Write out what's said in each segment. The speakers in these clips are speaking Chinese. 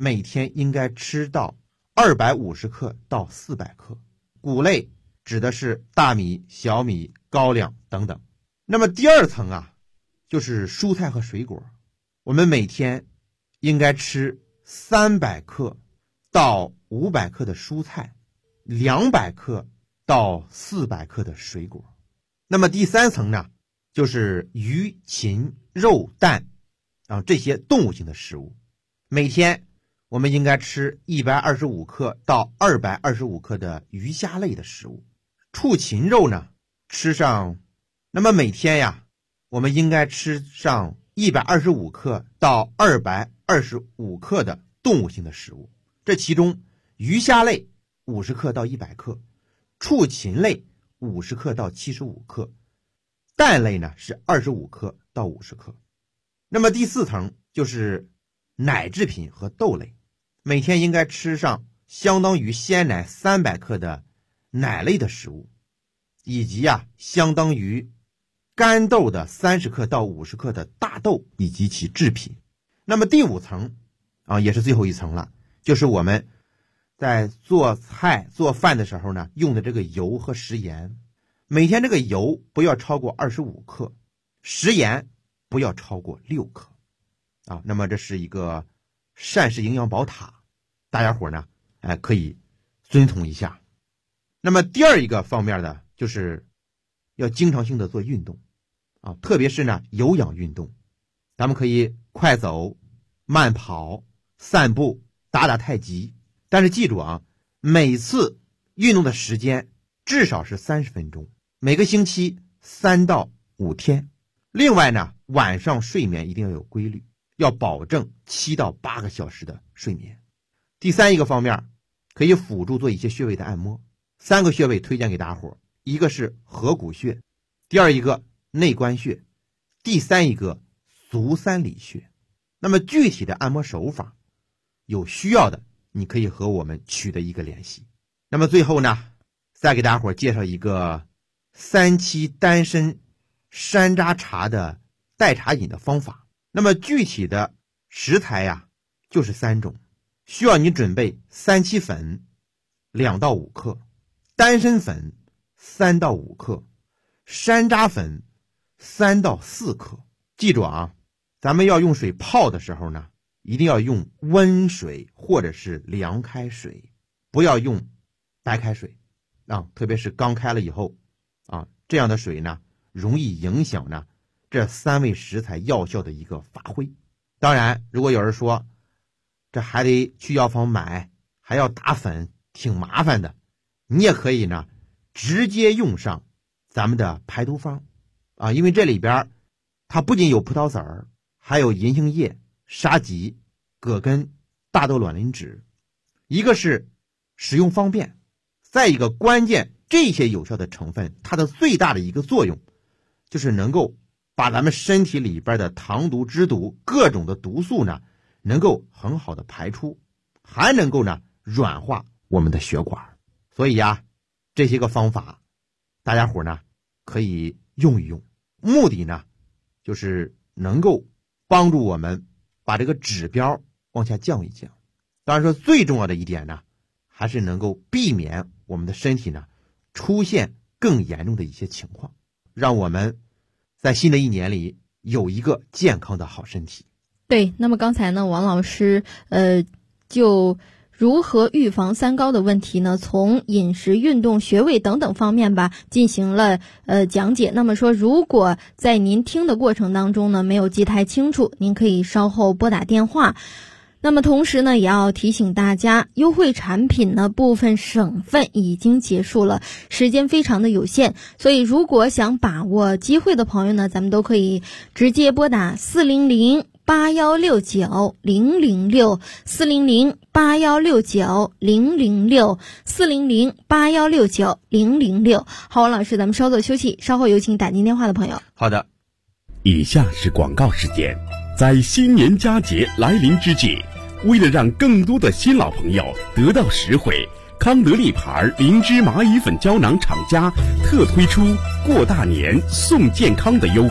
每天应该吃到250克到400克。谷类指的是大米、小米、高粱等等。那么第二层啊，就是蔬菜和水果。我们每天应该吃300克到500克的蔬菜，200克到400克的水果。那么第三层呢，就是鱼、禽、肉、蛋这些动物性的食物。每天我们应该吃125克到225克的鱼虾类的食物。畜禽肉呢，吃上，那么每天呀，我们应该吃上125克到225克的动物性的食物。这其中鱼虾类50克到100克，畜禽类50克到75克，蛋类呢是25克到50克。那么第四层就是奶制品和豆类，每天应该吃上相当于鲜奶300克的奶类的食物，以及相当于干豆的30克到50克的大豆以及其制品。那么第五层也是最后一层了，就是我们在做菜做饭的时候呢，用的这个油和食盐。每天这个油不要超过25克，食盐不要超过6克那么这是一个膳食营养宝塔，大家伙呢可以遵从一下。那么第二一个方面呢，就是要经常性的做运动特别是呢有氧运动。咱们可以快走、慢跑、散步、打打太极，但是记住每次运动的时间至少是30分钟，每个星期3到5天。另外呢，晚上睡眠一定要有规律，要保证7到8个小时的睡眠。第三一个方面，可以辅助做一些穴位的按摩。3个穴位推荐给大伙，一个是合谷穴，第二一个内关穴，第三一个足三里穴。那么具体的按摩手法，有需要的你可以和我们取得一个联系。那么最后呢，再给大伙介绍一个3七丹参山楂茶的代茶饮的方法。那么具体的食材就是3种，需要你准备3七粉2到5克，丹参粉3到5克，山楂粉3到4克。记住咱们要用水泡的时候呢，一定要用温水或者是凉开水，不要用白开水特别是刚开了以后这样的水呢，容易影响呢这3味食材药效的一个发挥。当然，如果有人说这还得去药房买，还要打粉，挺麻烦的，你也可以呢直接用上咱们的排毒方因为这里边它不仅有葡萄籽儿，还有银杏叶、沙棘、葛根、大豆卵磷脂。一个是使用方便，再一个关键，这些有效的成分它的最大的一个作用就是能够把咱们身体里边的糖毒、脂毒各种的毒素呢能够很好的排出，还能够呢软化我们的血管。所以这些个方法大家伙呢可以用一用，目的呢就是能够帮助我们把这个指标往下降一降。当然说最重要的一点呢，还是能够避免我们的身体呢出现更严重的一些情况，让我们在新的一年里有一个健康的好身体。 对，那么刚才呢，王老师就如何预防3高的问题呢，从饮食、运动、穴位等等方面吧进行了讲解。那么说，如果在您听的过程当中呢没有记太清楚，您可以稍后拨打电话。那么同时呢，也要提醒大家，优惠产品呢部分省份已经结束了，时间非常的有限，所以如果想把握机会的朋友呢，咱们都可以直接拨打400-8169-006，400-8169-006，400-8169-006。好，王老师，咱们稍作休息，稍后有请打进电话的朋友。 好的。 以下是广告时间。在新年佳节来临之际，为了让更多的新老朋友得到实惠，康得利牌灵芝蚂蚁粉胶囊厂家特推出过大年送健康的优惠，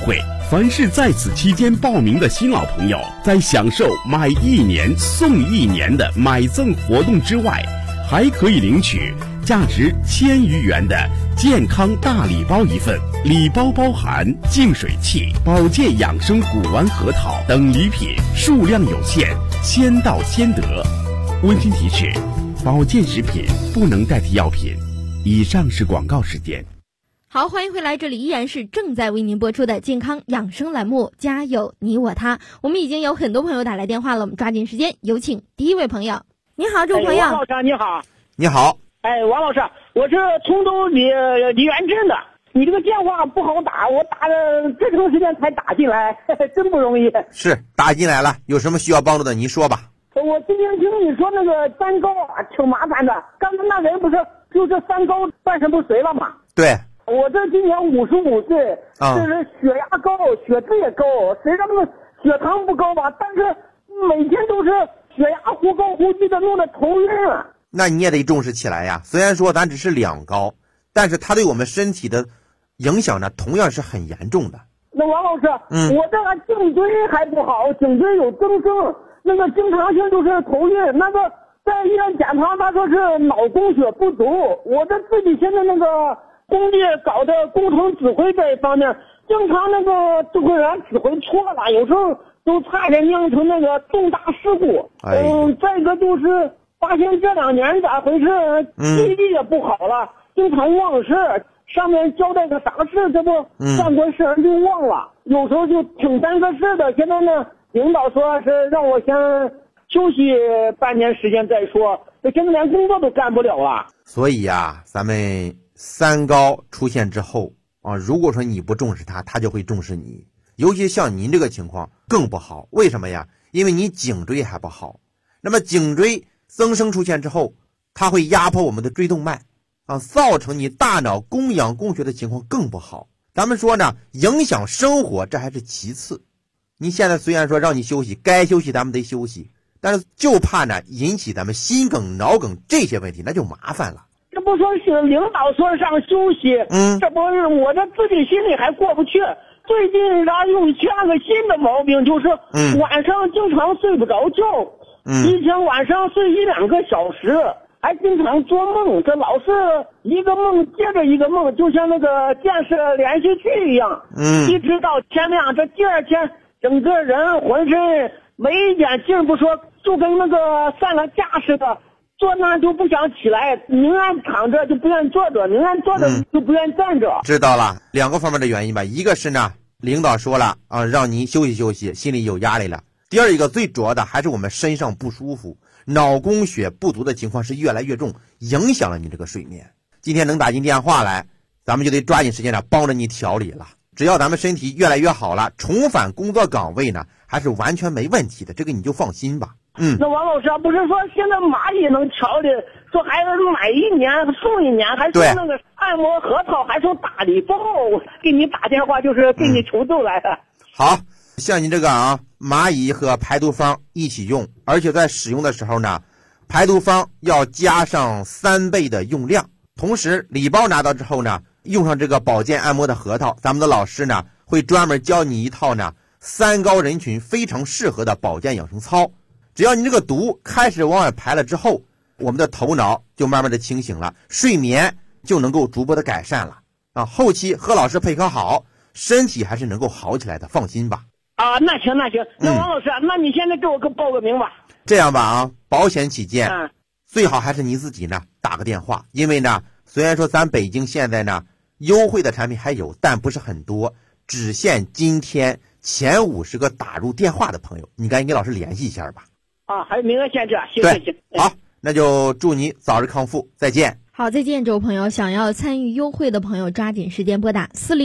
凡是在此期间报名的新老朋友，在享受买1年送1年的买赠活动之外，还可以领取价值1000余元的健康大礼包一份，礼包包含净水器、保健养生古丸核桃等礼品，数量有限，先到先得。温馨提示：保健食品不能代替药品。以上是广告时间。 好，欢迎回来，这里依然是正在为您播出的健康养生栏目，家有你我他。我们已经有很多朋友打来电话了，我们抓紧时间，有请第一位朋友。你好，这位朋友。 王老师你好。 你好。 王老师，我是通州李元镇的，你这个电话不好打，我打了这长时间才打进来，真不容易。 是打进来了，有什么需要帮助的您说吧。 我今天听你说那个三高啊，挺麻烦的。刚才那人不是就这三高半身不遂了吗？ 对。 我这今年55岁，是血压高，血脂也高，谁让那个血糖不高吧？但是每天都是血压忽高忽低的，弄得头晕啊。 那你也得重视起来呀。虽然说咱只是2高，但是它对我们身体的影响呢，同样是很严重的。 那王老师，我这个颈椎还不好，颈椎有增生，那个经常性就是头晕，那个在医院检查，他说是脑供血不足。我这自己现在那个工地搞的工程指挥这一方面，经常那个指挥员指挥错了，有时候都差点酿成那个重大事故。再一个就是发现这2年咋回事，记忆力也不好了，经常忘事，上面交代个啥事，这不干过事就忘了，有时候就挺耽搁事的。现在呢，领导说是让我先休息半年时间再说，现在连工作都干不了了。 所以呀，咱们三高出现之后啊，如果说你不重视它，它就会重视你。尤其像您这个情况更不好，为什么呀？因为你颈椎还不好。那么颈椎增生出现之后，它会压迫我们的椎动脉啊，造成你大脑供氧供血的情况更不好。咱们说呢，影响生活这还是其次。你现在虽然说让你休息，该休息咱们得休息，但是就怕呢引起咱们心梗、脑梗这些问题，那就麻烦了。 这不说是领导说让休息，这不是我这自己心里还过不去。最近又下个新的毛病，就是晚上经常睡不着觉，一天晚上睡1-2个小时，还经常做梦，这老是一个梦接着一个梦，就像那个电视连续剧一样，一直到天亮，这第二天整个人浑身没一点劲不说，就跟那个散了架似的，坐那就不想起来，宁愿躺着就不愿坐着，宁愿坐着就不愿站着。 知道了，2个方面的原因吧，一个是呢，领导说了啊，让你休息休息，心里有压力了。第二一个最主要的还是我们身上不舒服，脑供血不足的情况是越来越重，影响了你这个睡眠。今天能打进电话来，咱们就得抓紧时间呢，帮着你调理了。只要咱们身体越来越好了，重返工作岗位呢，还是完全没问题的，这个你就放心吧。 那王老师不是说现在蚂蚁能调理，说还是买1年送1年，还说那个按摩核桃，还说打礼包，给你打电话就是给你求助来的。 好，像你这个蚂蚁和排毒方一起用，而且在使用的时候呢，排毒方要加上3倍的用量。同时礼包拿到之后呢，用上这个保健按摩的核桃，咱们的老师呢会专门教你一套呢三高人群非常适合的保健养生操。只要你这个毒开始往外排了之后，我们的头脑就慢慢的清醒了，睡眠就能够逐步的改善了啊。后期和老师配合好，身体还是能够好起来的，放心吧。 那行，那王老师，那你现在给我报个名吧。 这样吧保险起见，最好还是你自己呢打个电话，因为呢，虽然说咱北京现在呢优惠的产品还有，但不是很多，只限今天前50个打入电话的朋友，你赶紧给老师联系一下吧。 还有名额限制，行。 好，那就祝你早日康复，再见。 好，再见，这位朋友。想要参与优惠的朋友，抓紧时间拨打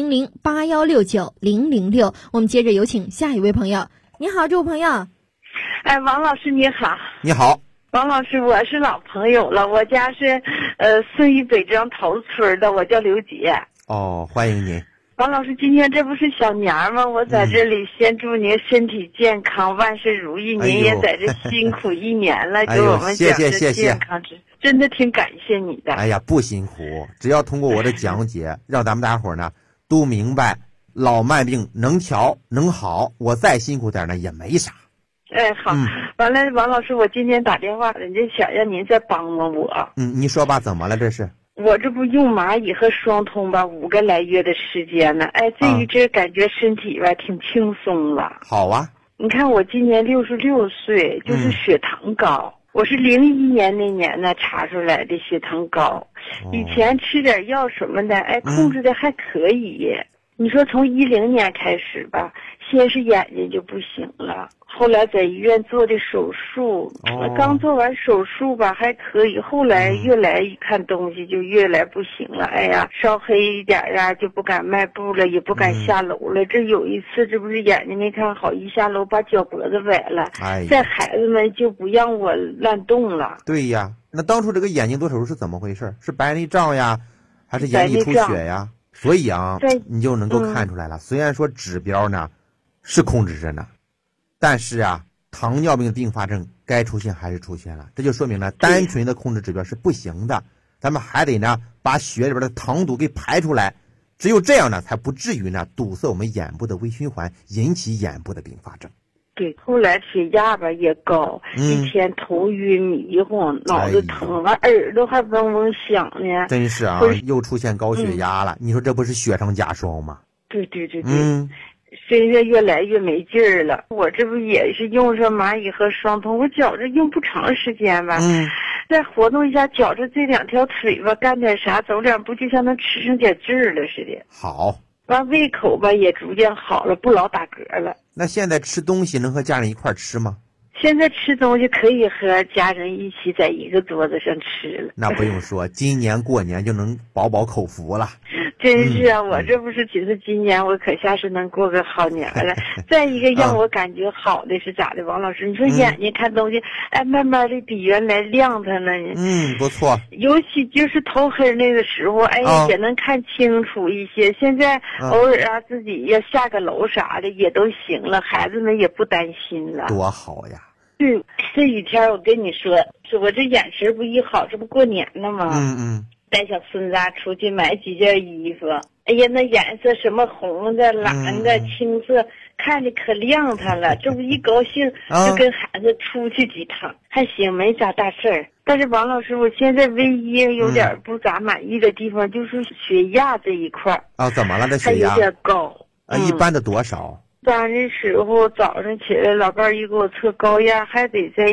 400-8169-006。我们接着有请下一位朋友。你好，这位朋友。 王老师你好。 你好。 王老师，我是老朋友了，我家是顺义北庄头村的，我叫刘杰。 欢迎您。 王老师，今天这不是小年吗？我在这里先祝您身体健康，万事如意。您也在这辛苦1年了，给我们讲这健康真的挺感谢你的。 不辛苦，只要通过我的讲解，让咱们大伙呢都明白老慢病能调能好，我再辛苦点呢也没啥。 哎，好，完了，王老师，我今天打电话，人家想让您再帮帮我。 你说吧，怎么了这是？ 我这不用蚂蚁和双通吧5个来月的时间呢，哎，这一阵感觉身体吧挺轻松了。 好啊， 你看我今年66岁，就是血糖高。我是01年那年呢查出来的血糖高，以前吃点药什么的，哎，控制的还可以。你说从10年开始吧，先是眼睛就不行了，后来在医院做的手术，刚做完手术吧还可以，后来越来一看东西就越来不行了。哎呀，稍黑一点啊就不敢迈步了，也不敢下楼了。这有一次这不是眼睛没看好，一下楼把脚脖子崴了。这孩子们就不让我乱动了。 对呀，那当初这个眼睛做手术是怎么回事？是白内障呀，还是眼底出血呀？所以啊，你就能够看出来了。虽然说指标呢是控制着呢，但是啊，糖尿病的并发症该出现还是出现了，这就说明了单纯的控制指标是不行的，咱们还得呢把血里边的糖毒给排出来，只有这样呢才不至于呢堵塞我们眼部的微循环，引起眼部的并发症。 对，后来血压吧也高，一天头晕迷糊，脑子疼，完耳朵还嗡嗡响呢。 真是啊，又出现高血压了，你说这不是雪上加霜吗？ 对，身上越来越没劲儿了。我这不也是用上蚂蚁和双通，我觉着用不长时间吧，再活动一下觉着这2条腿吧，干点啥走2步就像能吃上点劲儿了似的。 好， 完胃口吧也逐渐好了，不老打嗝了。那现在吃东西能和家人一块吃吗？ 现在吃东西可以和家人一起在一个桌子上吃了。 那不用说，今年过年就能饱饱口福了。 真是啊，我这不是觉得今年我可下是能过个好年了。再一个让我感觉好的是咋的，王老师，你说眼睛看东西，哎，慢慢的比原来亮堂了呢。 不错。 尤其就是头黑那个时候，哎，也能看清楚一些。现在偶尔啊，自己要下个楼啥的也都行了，孩子们也不担心了。 多好呀！ 对，这几天我跟你说，我这眼神不一好，这不过年了吗？带小孙子出去买几件衣服，哎呀，那颜色什么红的、蓝的、青色，看着可亮堂了。这不一高兴就跟孩子出去几趟，还行，没啥大事儿。但是王老师，我现在唯一有点不咋满意的地方就是血压这一块怎么了？这血压还有点高一般的多少？ 早的时候早上起来，老伴一给我测高压，还得在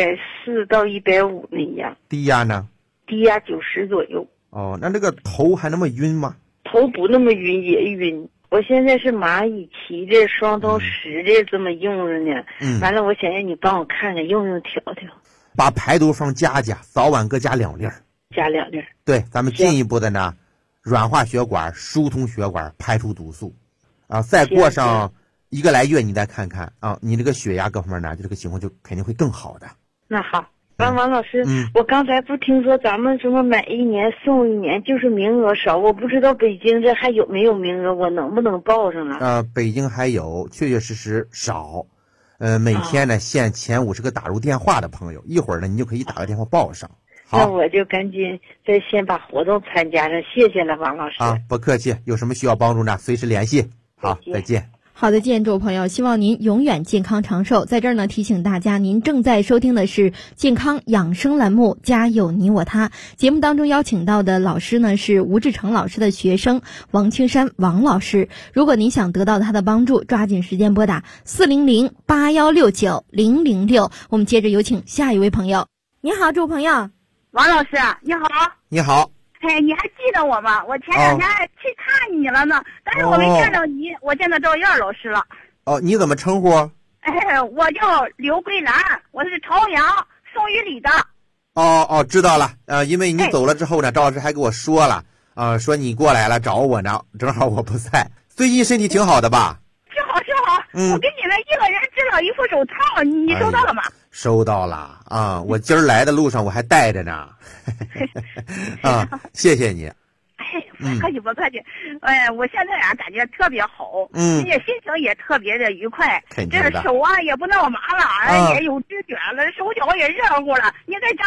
140到150那样。 低压呢？ 低压90左右。 那这个头还那么晕吗？ 头不那么晕也晕。我现在是蚂蚁7的、双通10的这么用着呢。完了，我想让你帮我看看用调调。 把排毒方加，早晚各加2粒。 加2粒。 对，咱们进一步的呢，软化血管、疏通血管、排出毒素。再过上1个来月，你再看看你这个血压各方面呢，就这个情况就肯定会更好的。 那好，王老师，我刚才不听说咱们什么买1年送1年，就是名额少，我不知道北京这还有没有名额，我能不能报上啊？ 北京还有，确确实实少。每天呢限前50个打入电话的朋友，一会儿呢你就可以打个电话报上。好， 那我就赶紧再先把活动参加上，谢谢了，王老师。 不客气，有什么需要帮助呢，随时联系。好，再见。 好的，建筑朋友，希望您永远健康长寿。在这儿呢，提醒大家，您正在收听的是健康养生栏目《家有你我他》。节目当中邀请到的老师呢是吴志成老师的学生王青山王老师。如果您想得到他的帮助，抓紧时间拨打400-8169-006。我们接着有请下一位朋友。你好，朱朋友。 王老师，你好。 你好。 你还记得我吗？我前2天去看你了呢，但是我没见到你，我见到赵燕老师了。 你怎么称呼？ 我叫刘桂兰，我是朝阳宋玉里的。 知道了。因为你走了之后呢，赵老师还给我说了，说你过来了找我呢，正好我不在。最近身体挺好的吧？ 挺好。我给你们1个人织了一副手套，你收到了吗？ 收到了我今儿来的路上我还带着呢。谢谢你。 不客气。我现在感觉特别好，心情也特别的愉快。 肯定的。 这手也不那么麻了，也有知觉了，手脚也热乎了。你在家里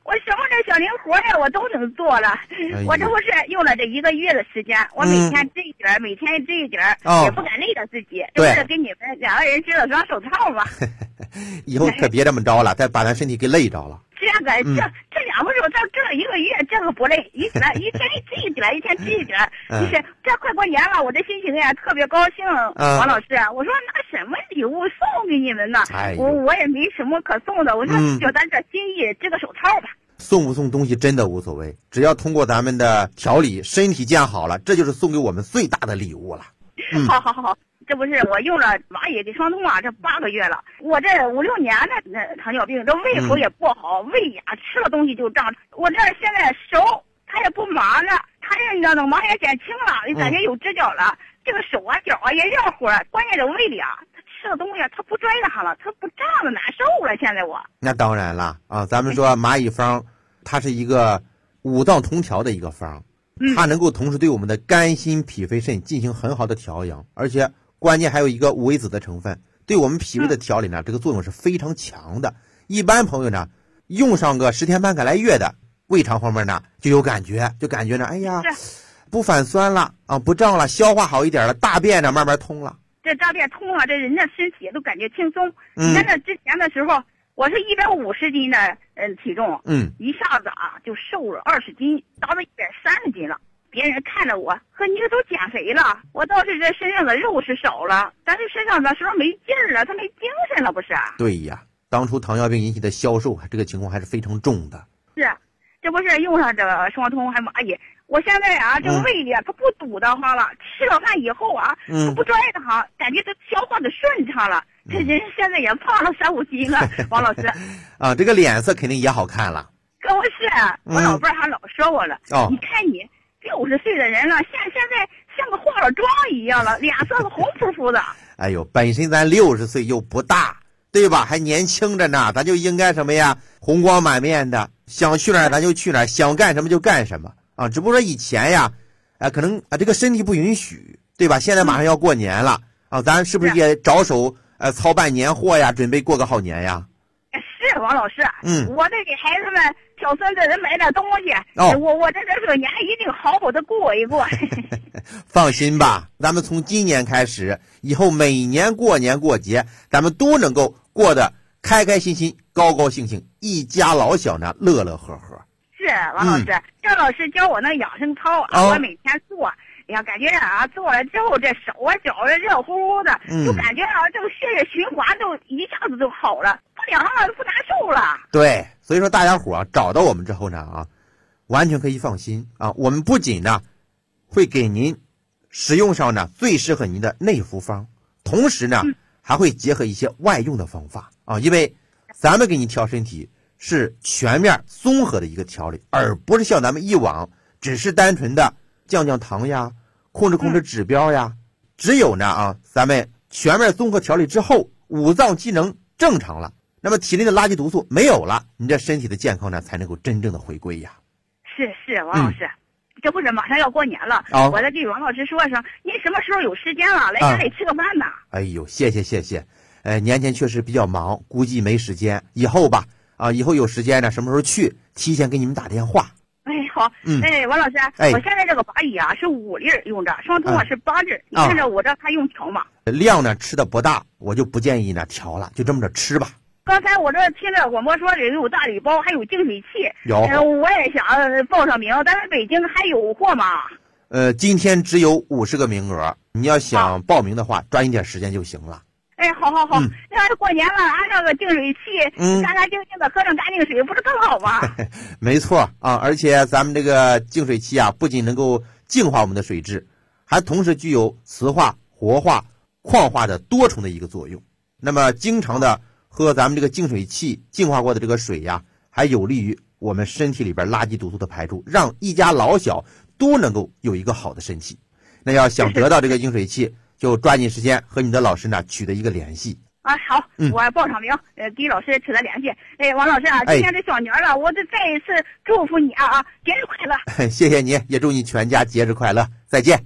我什么这小零活呀，我都能做了。我这不是用了这1个月的时间，我每天这一点，每天这一点，也不敢累着自己。这不是给你们2个人织了双手套吗？ 以后可别这么着了，再把咱身体给累着了。 这个这2个手套织了1个月，这个不累，一天织一点，一天织一点。就是这快过年了，我这心情呀特别高兴。王老师，我说拿什么礼物送给你们呢？我也没什么可送的，我说就咱这心意织个手套吧。 送不送东西真的无所谓，只要通过咱们的调理，身体健好了，这就是送给我们最大的礼物了。 好，这不是我用了蚂蚁给双通啊，这8个月了，我这5、6年的糖尿病，这胃口也不好，胃呀吃了东西就胀。我这现在手它也不麻了，它也那种麻也减轻了，你感觉有直角了。这个手啊脚啊也热乎，关键这胃里啊，它吃的东西它不拽上了，它不胀了，难受了。现在我那当然了啊，咱们说蚂蚁方，它是一个5脏同调的一个方，它能够同时对我们的肝心脾肺肾进行很好的调养，而且关键还有一个五味子的成分，对我们脾胃的调理呢，这个作用是非常强的。一般朋友呢，用上个10天半个来月的，胃肠方面呢就有感觉，呢，哎呀，不反酸了啊，不胀了，消化好一点了，大便呢慢慢通了。 这大便通了，这人的身体都感觉轻松。你看这之前的时候，我是150斤的体重，一下子啊就瘦了20斤，到了130斤了。别人看着我，和你都减肥了，我倒是这身上的肉是少了，但是身上的时候没劲儿了，他没精神了，不是？ 对呀，当初糖尿病引起的消瘦，这个情况还是非常重的。 是，这不是用上这个双通还蚂蚁，我现在啊这个胃里它不堵得慌了，吃了饭以后啊，它不拽得慌，感觉它消化的顺畅了。这人现在也胖了3、5斤啊，王老师。 啊，这个脸色肯定也好看了。 可不是，我老伴儿还老说我了，你看你60岁的人了，现在像个化了妆一样了，脸色红扑扑的。 哎呦，本身咱60岁又不大，对吧？还年轻着呢，咱就应该什么呀？红光满面的，想去哪儿咱就去哪儿，想干什么就干什么啊！只不过说以前呀，可能这个身体不允许，对吧？现在马上要过年了啊，咱是不是也着手操办年货呀，准备过个好年呀？ 是王老师，我得给孩子们小孙子人买点东西。我这个年一定好好的过一过。 放心吧，咱们从今年开始，以后每年过年过节，咱们都能够过得开开心心、高高兴兴，一家老小呢乐乐呵呵。 是王老师，郑老师教我那养生操啊，我每天做。哎呀，感觉啊，做了之后这手啊脚啊热乎乎的，就感觉啊这个血液循环就一下子就好了，不凉了，不难受了。 对，所以说大家伙啊找到我们之后呢完全可以放心啊，我们不仅呢会给您使用上呢最适合您的内服方，同时呢还会结合一些外用的方法啊，因为咱们给你调身体是全面综合的一个调理，而不是像咱们以往只是单纯的降糖呀，控制指标呀。只有呢咱们全面综合调理之后，五脏机能正常了，那么体内的垃圾毒素没有了，你这身体的健康呢才能够真正的回归呀。 是王老师，这不是马上要过年了，我再给王老师说声，您什么时候有时间了来家里吃个饭呢？ 哎呦，谢谢。年前确实比较忙，估计没时间，以后吧以后有时间呢，什么时候去提前给你们打电话。 哎，好，王老师，我现在这个蚂蚁啊是5粒用着，双通是8粒，你看着我这还用调吗？ 量呢吃的不大，我就不建议呢调了，就这么着吃吧。 刚才我这听着广播说里有大礼包，还有净水器， 有， 我也想报上名，但是北京还有货吗？ 今天只有50个名额，你要想报名的话，抓紧点时间就行了。 哎，好，那要过年了，安上个净水器，干干净净的喝上干净水，不是更好吗？ 没错啊，而且咱们这个净水器不仅能够净化我们的水质，还同时具有磁化、活化、矿化的多重的一个作用。那么经常的喝咱们这个净水器净化过的这个水呀，还有利于我们身体里边垃圾毒素的排出，让一家老小都能够有一个好的身体。那要想得到这个净水器，就抓紧时间和你的老师呢取得一个联系啊。好，我报上名，给老师取得联系。王老师啊，今天这小年了，我再一次祝福你节日快乐。 谢谢你，也祝你全家节日快乐，再见。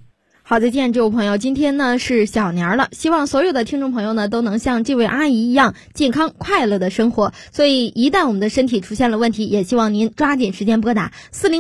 好，再见，这位朋友。今天呢是小年了，希望所有的听众朋友呢都能像这位阿姨一样健康快乐的生活。所以一旦我们的身体出现了问题，也希望您抓紧时间拨打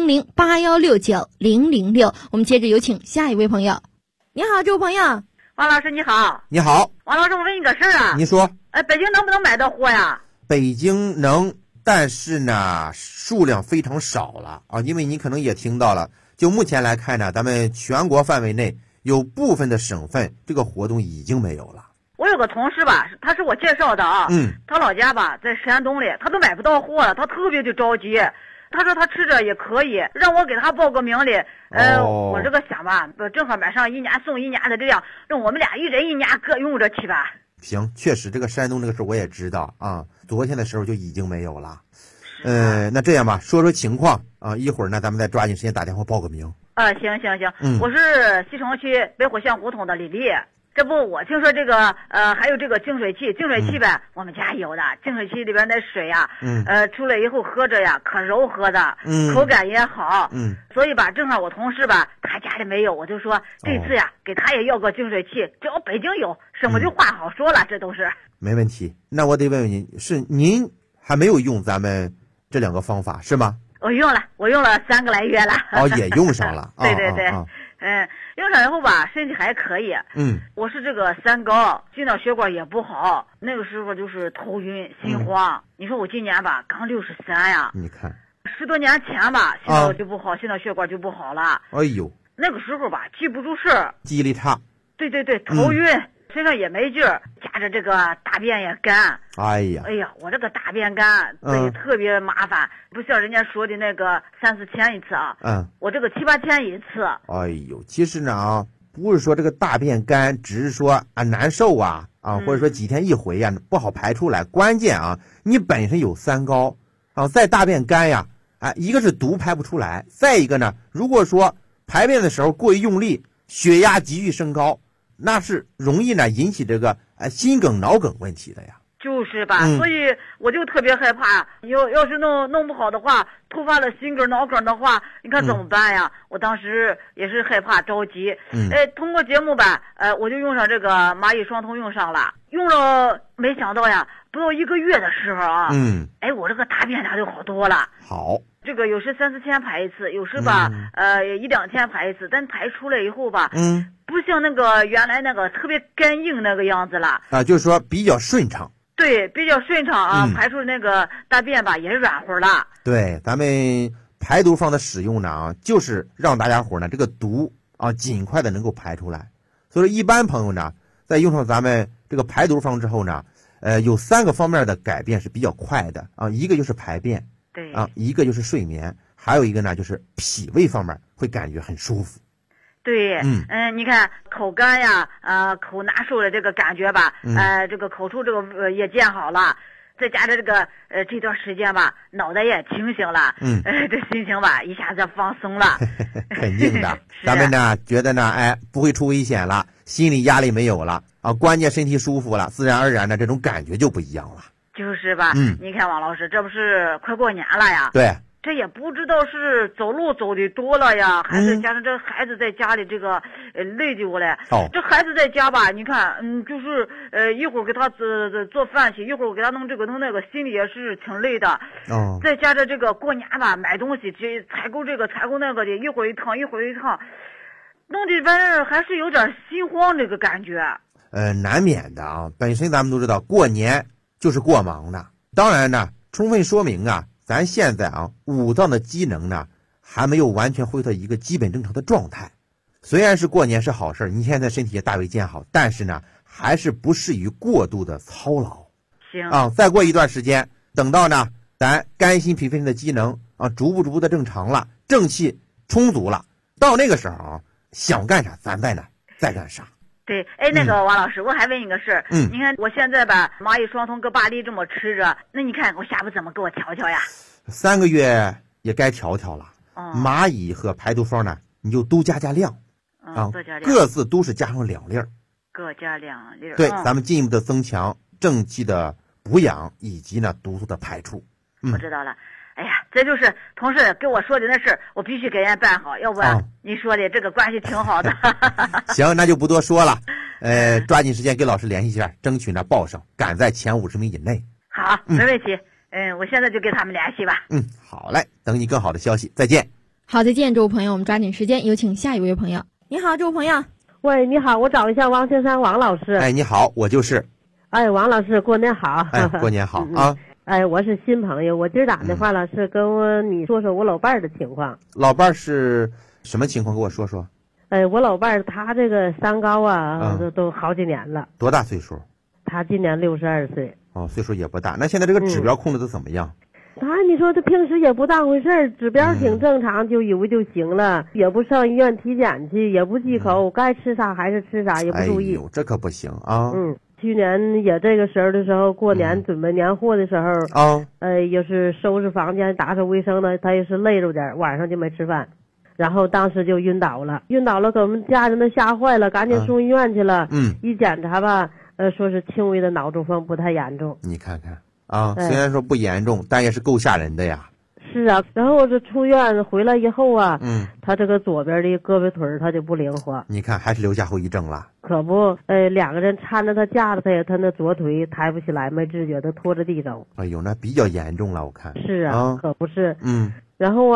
400-8169-006。我们接着有请下一位朋友。你好，这位朋友。 王老师你好。 你好。 王老师，我问你个事儿啊。 你说。 北京能不能买到货呀？ 北京能，但是呢数量非常少了啊，因为你可能也听到了，就目前来看呢，咱们全国范围内有部分的省份这个活动已经没有了。 我有个同事吧，他是我介绍的啊，他老家吧在山东里，他都买不到货了，他特别的着急。他说他吃着也可以，让我给他报个名哩。我这个想吧，正好买上1年送1年的这样，让我们俩一人1年各用着去吧。 行，确实这个山东这个事我也知道啊，昨天的时候就已经没有了。那这样吧，说说情况啊，一会儿呢咱们再抓紧时间打电话报个名。 行，我是西城区北火县胡同的李丽。这不，我听说这个还有这个净水器呗，我们家有的。净水器里边那水呀，出来以后喝着呀，可柔和的，口感也好。所以吧，正好我同事吧，他家里没有，我就说这次呀，给他也要个净水器，只要北京有，什么就话好说了，这都是。没问题。那我得问问您，是您还没有用咱们这2个方法是吗？ 我用了3个来月了。 也用上了。 对。用上以后吧，身体还可以。我是这个三高，心脑血管也不好，那个时候就是头晕心慌。你说我今年吧刚63呀， 你看 10多年前吧，心脑就不好，心脑血管就不好了。 哎呦， 那个时候吧记不住事儿， 记忆力差。 对，头晕。身上也没劲儿，夹着这个大便也干。 哎呀， 我这个大便干，对，特别麻烦，不像人家说的那个3、4天一次啊。我这个7、8天一次。 哎呦，其实呢不是说这个大便干，只是说难受或者说几天一回不好排出来。关键你本身有3高再大便干一个是毒排不出来，再一个呢，如果说排便的时候过于用力，血压急剧升高。那是容易呢引起这个心梗脑梗问题的呀。 就是吧，所以我就特别害怕，要是弄不好的话，突发了心梗脑梗的话，你看怎么办呀？我当时也是害怕着急。通过节目吧，我就用上这个蚂蚁双通用上了，用了没想到呀，不到1个月的时候我这个大便就好多了。 好。 这个有时3、4天排一次，有时吧1、2天排一次，但排出来以后吧不像那个原来那个特别干硬那个样子了就是说比较顺畅。 对，比较顺畅排出那个大便吧也软和了。对， 咱们排毒方的使用呢就是让大家伙呢这个毒尽快的能够排出来。所以一般朋友呢在用上咱们这个排毒方之后呢有3个方面的改变是比较快的一个就是排便。 对一个就是睡眠，还有一个呢就是脾胃方面会感觉很舒服。 对，你看口干呀，口难受的这个感觉吧，这个口臭这个也见好了，再加上这个这段时间吧，脑袋也清醒了，这心情吧一下子放松了。 肯定的，咱们呢觉得呢，不会出危险了，心理压力没有了关键身体舒服了，自然而然的这种感觉就不一样了。 就是吧，你看王老师，这不是快过年了呀？ 对， 这也不知道是走路走的多了呀，还是加上这孩子在家里这个累的我嘞。这孩子在家吧，你看，就是一会儿给他做饭去，一会儿我给他弄这个弄那个，心里也是挺累的。再加上这个过年吧，买东西这采购这个采购那个的，一会儿一趟，弄得反正还是有点心慌这个感觉。 难免的本身咱们都知道过年就是过忙的，当然呢，充分说明咱现在五脏的机能呢还没有完全恢复到一个基本正常的状态。虽然是过年是好事，你现在身体也大为健好，但是呢还是不适于过度的操劳。 行再过一段时间，等到呢咱肝心脾肺肾的机能逐步的正常了，正气充足了，到那个时候想干啥咱再干啥。 对，那个王老师，我还问你个事儿。你看我现在吧，蚂蚁双通搁巴黎这么吃着，那你看我下午怎么给我调调呀 ？3个月也该调调了。蚂蚁和排毒方呢，你就都加量多加量， 各自都是加上2粒， 各加2粒。 对，咱们进一步的增强正气的补养以及呢毒素的排出。 我知道了。 哎呀，这就是同事给我说的那事儿，我必须给人家办好，要不然你说的这个关系挺好的。 行，那就不多说了，抓紧时间给老师联系一下，争取呢报上，赶在前50名以内。 好，没问题。我现在就给他们联系吧。 好嘞，等你更好的消息，再见。 好，再见，这位朋友，我们抓紧时间，有请下一位朋友。你好，这位朋友。 喂，你好，我找一下王先生，王老师。 你好，我就是。 王老师，过年好。 过年好啊。 我是新朋友，我今儿打电话了，是跟你说说我老伴儿的情况。 老伴儿是什么情况？给我说说。 我老伴儿他这个三高啊，都好几年了。 多大岁数？ 他今年62岁。 岁数也不大。那现在这个指标控制的怎么样？ 你说他平时也不当回事儿，指标挺正常，就以为就行了，也不上医院体检去，也不忌口，该吃啥还是吃啥，也不注意。 这可不行啊。 去年也这个时候的时候，过年准备年货的时候，也是收拾房间、打扫卫生的，他也是累着点，晚上就没吃饭，然后当时就晕倒了，给我们家人都吓坏了，赶紧送医院去了。一检查吧，说是轻微的脑中风，不太严重。 你看看虽然说不严重，但也是够吓人的呀。 是啊，然后这出院回来以后啊，他这个左边的胳膊腿他就不灵活。你看，还是留下后遗症了。 可不，两个人搀着他架着他，他那左腿抬不起来，没知觉，他拖着地走。 哎呦，那比较严重了，我看。 是啊，可不是。然后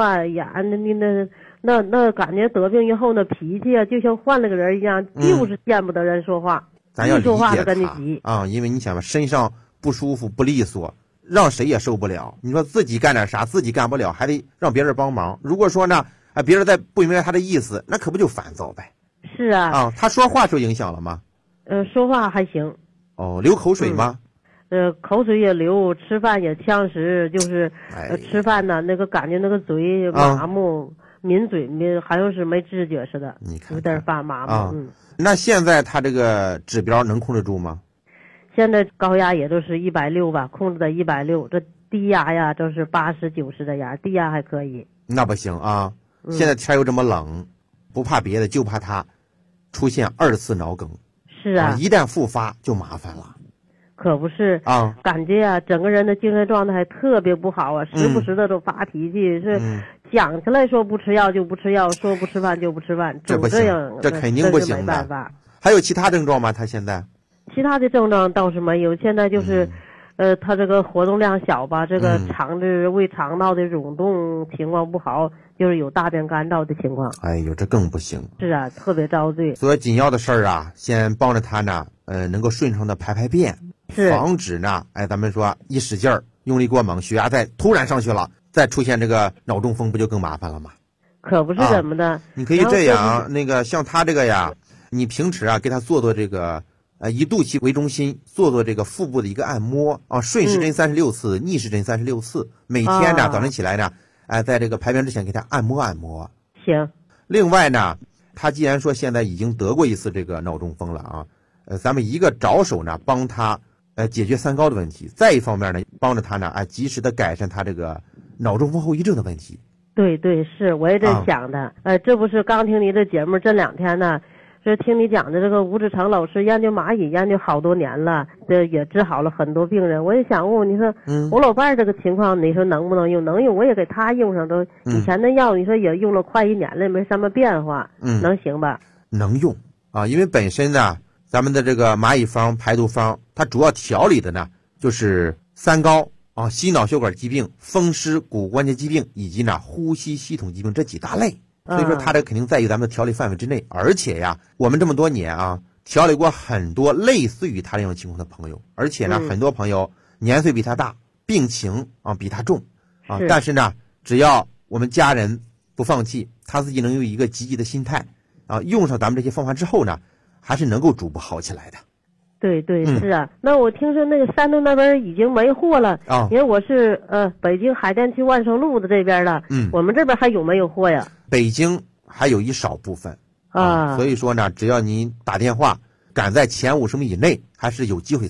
那感觉得病以后呢，脾气啊，就像换了个人一样，就是见不得人说话， 咱要理解说话就跟你急因为你想吧，身上不舒服不利索，让谁也受不了。你说自己干点啥，自己干不了，还得让别人帮忙。如果说呢，别人再不明白他的意思，那可不就烦躁呗。 是啊。 他说话受影响了吗？ 说话还行。 流口水吗？ 口水也流，吃饭也呛食，就是吃饭呢，那个感觉那个嘴麻木，抿嘴，好像是没知觉似的， 你看有点发麻木。 那现在他这个指标能控制住吗？ 现在高压也都是160吧，控制在160，这低压呀都是80、90的压，低压还可以。 那不行啊！现在天又这么冷，不怕别的，就怕他出现2次脑梗。 是啊， 一旦复发就麻烦了。 可不是感觉啊，整个人的精神状态特别不好啊，时不时的都发脾气，是讲起来说不吃药就不吃药，说不吃饭就不吃饭， 这不行，这肯定不行的。 没办法。 还有其他症状吗？他现在？ 其他的症状倒是没有，现在就是，他这个活动量小吧，这个胃肠道的蠕动情况不好，就是有大便干燥的情况。 哎呦，这更不行。 是啊，特别遭罪。 所以紧要的事儿啊，先帮着他呢，能够顺畅的排便，防止呢，咱们说一使劲儿，用力过猛，血压再突然上去了，再出现这个脑中风，不就更麻烦了吗？ 可不是怎么的。 你可以这样，像他这个呀，你平时给他做这个。以肚脐为中心做这个腹部的一个按摩顺时针36次，逆时针36次，每天呢早晨起来呢，在这个排便之前给他按摩按摩。 行。 另外呢，他既然说现在已经得过一次这个脑中风了咱们一个着手呢帮他解决三高的问题，再一方面呢帮着他呢及时的改善他这个脑中风后遗症的问题。 对对，是我也在想的。这不是刚听你的节目这2天呢。这听你讲的这个吴志成老师研究蚂蚁研究好多年了，这也治好了很多病人。我也想问你说，我老伴儿这个情况，你说能不能用？能用，我也给他用上，都以前的药，你说也用了快1年了，没什么变化，能行吧？ 能用因为本身呢，咱们的这个蚂蚁方、排毒方，它主要调理的呢就是三高心脑血管疾病、风湿骨关节疾病以及呢呼吸系统疾病这几大类。所以说他这肯定在于咱们的调理范围之内，而且呀，我们这么多年调理过很多类似于他这种情况的朋友，而且呢，很多朋友年岁比他大，病情比他重但是呢，只要我们家人不放弃，他自己能有一个积极的心态用上咱们这些方法之后呢，还是能够逐步好起来的。 对对，是啊。那我听说那个山东那边已经没货了因为我是北京海淀区万盛路的这边的我们这边还有没有货呀？ 北京还有一少部分所以说呢，只要你打电话赶在前50名以内，还是有机会